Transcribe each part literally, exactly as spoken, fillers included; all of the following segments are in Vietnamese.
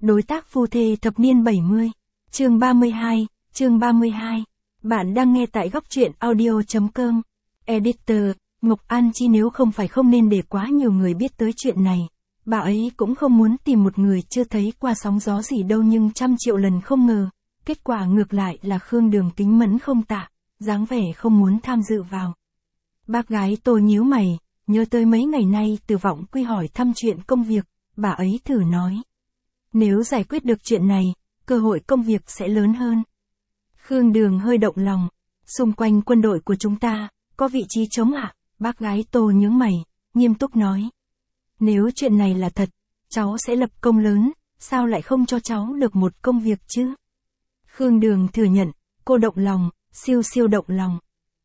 Đối tác phu thê thập niên bảy mươi. Chương ba mươi hai, chương ba mươi hai. Bạn đang nghe tại góc truyện audio.com. Editor, Ngọc An Chi nếu không phải không nên để quá nhiều người biết tới chuyện này. Bà ấy cũng không muốn tìm một người chưa thấy qua sóng gió gì đâu nhưng trăm triệu lần không ngờ. Kết quả ngược lại là Khương Đường kính mẫn không tả, dáng vẻ không muốn tham dự vào. Bác gái Tô nhíu mày, nhớ tới mấy ngày nay Từ Vọng Quy hỏi thăm chuyện công việc, bà ấy thử nói. Nếu giải quyết được chuyện này, cơ hội công việc sẽ lớn hơn. Khương Đường hơi động lòng. Xung quanh quân đội của chúng ta, có vị trí trống ạ? Bác gái Tô nhướng mày, nghiêm túc nói. Nếu chuyện này là thật, cháu sẽ lập công lớn, sao lại không cho cháu được một công việc chứ? Khương Đường thừa nhận, cô động lòng, siêu siêu động lòng.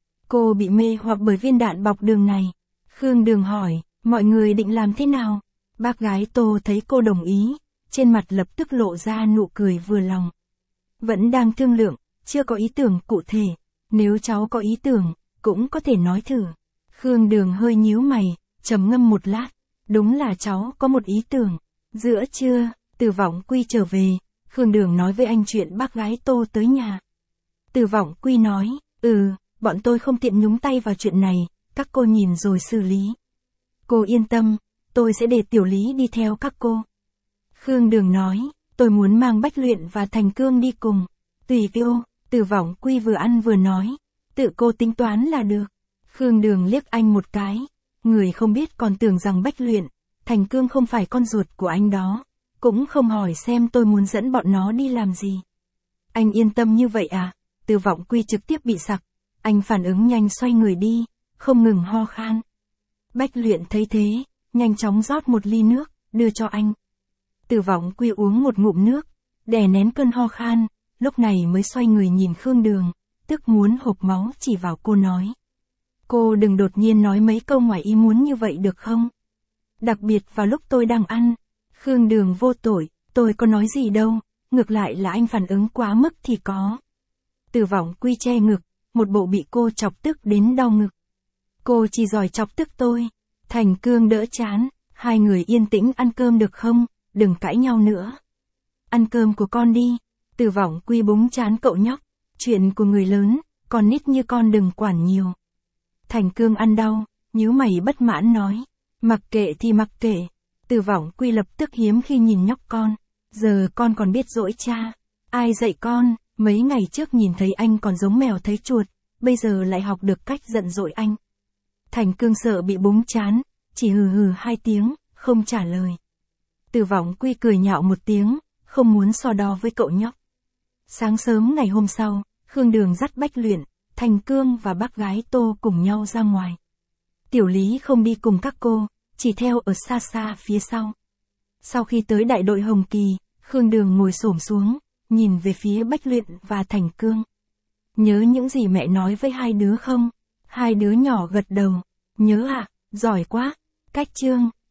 Cô bị mê hoặc bởi viên đạn bọc đường này. Khương Đường hỏi, mọi người định làm thế nào? Bác gái Tô thấy cô đồng ý, trên mặt lập tức lộ ra nụ cười vừa lòng. Vẫn đang thương lượng, chưa có ý tưởng cụ thể. Nếu cháu có ý tưởng, cũng có thể nói thử. Khương Đường hơi nhíu mày, trầm ngâm một lát. Đúng là cháu có một ý tưởng. Giữa trưa, Từ Vọng Quy trở về, Khương Đường nói với anh chuyện bác gái Tô tới nhà. Từ Vọng Quy nói, ừ, bọn tôi không tiện nhúng tay vào chuyện này, các cô nhìn rồi xử lý. Cô yên tâm, tôi sẽ để Tiểu Lý đi theo các cô. Khương Đường nói, tôi muốn mang Bách Luyện và Thành Cương đi cùng. Tùy cô, Từ Vọng Quy vừa ăn vừa nói, tự cô tính toán là được. Khương Đường liếc anh một cái, người không biết còn tưởng rằng Bách Luyện, Thành Cương không phải con ruột của anh đó, cũng không hỏi xem tôi muốn dẫn bọn nó đi làm gì. Anh yên tâm như vậy à? Từ Vọng Quy trực tiếp bị sặc, anh phản ứng nhanh xoay người đi, không ngừng ho khan. Bách Luyện thấy thế, nhanh chóng rót một ly nước, đưa cho anh. Từ Vọng Quy uống một ngụm nước, đè nén cơn ho khan, lúc này mới xoay người nhìn Khương Đường, tức muốn hộc máu chỉ vào cô nói. Cô đừng đột nhiên nói mấy câu ngoài ý muốn như vậy được không? Đặc biệt vào lúc tôi đang ăn. Khương Đường vô tội, tôi có nói gì đâu, ngược lại là anh phản ứng quá mức thì có. Từ Vọng Quy che ngực, một bộ bị cô chọc tức đến đau ngực. Cô chỉ giỏi chọc tức tôi. Thành Cương đỡ chán, hai người yên tĩnh ăn cơm được không, đừng cãi nhau nữa. Ăn cơm của con đi. Từ Vọng Quy búng chán cậu nhóc, chuyện của người lớn, con nít như con đừng quản nhiều. Thành Cương ăn đau, nhíu mày bất mãn nói, mặc kệ thì mặc kệ. Từ Vọng Quy lập tức hiếm khi nhìn nhóc con, giờ con còn biết dỗi cha. Ai dạy con, mấy ngày trước nhìn thấy anh còn giống mèo thấy chuột, bây giờ lại học được cách giận dỗi anh. Thành Cương sợ bị búng chán, chỉ hừ hừ hai tiếng, không trả lời. Từ Vọng Quy cười nhạo một tiếng, không muốn so đo với cậu nhóc. Sáng sớm ngày hôm sau, Khương Đường dắt Bách Luyện, Thành Cương và bác gái Tô cùng nhau ra ngoài. Tiểu Lý không đi cùng các cô, chỉ theo ở xa xa phía sau. Sau khi tới đại đội Hồng Kỳ, Khương Đường ngồi xổm xuống, nhìn về phía Bách Luyện và Thành Cương. Nhớ những gì mẹ nói với hai đứa không? Hai đứa nhỏ gật đầu. Nhớ ạ, à, giỏi quá. Cách chương.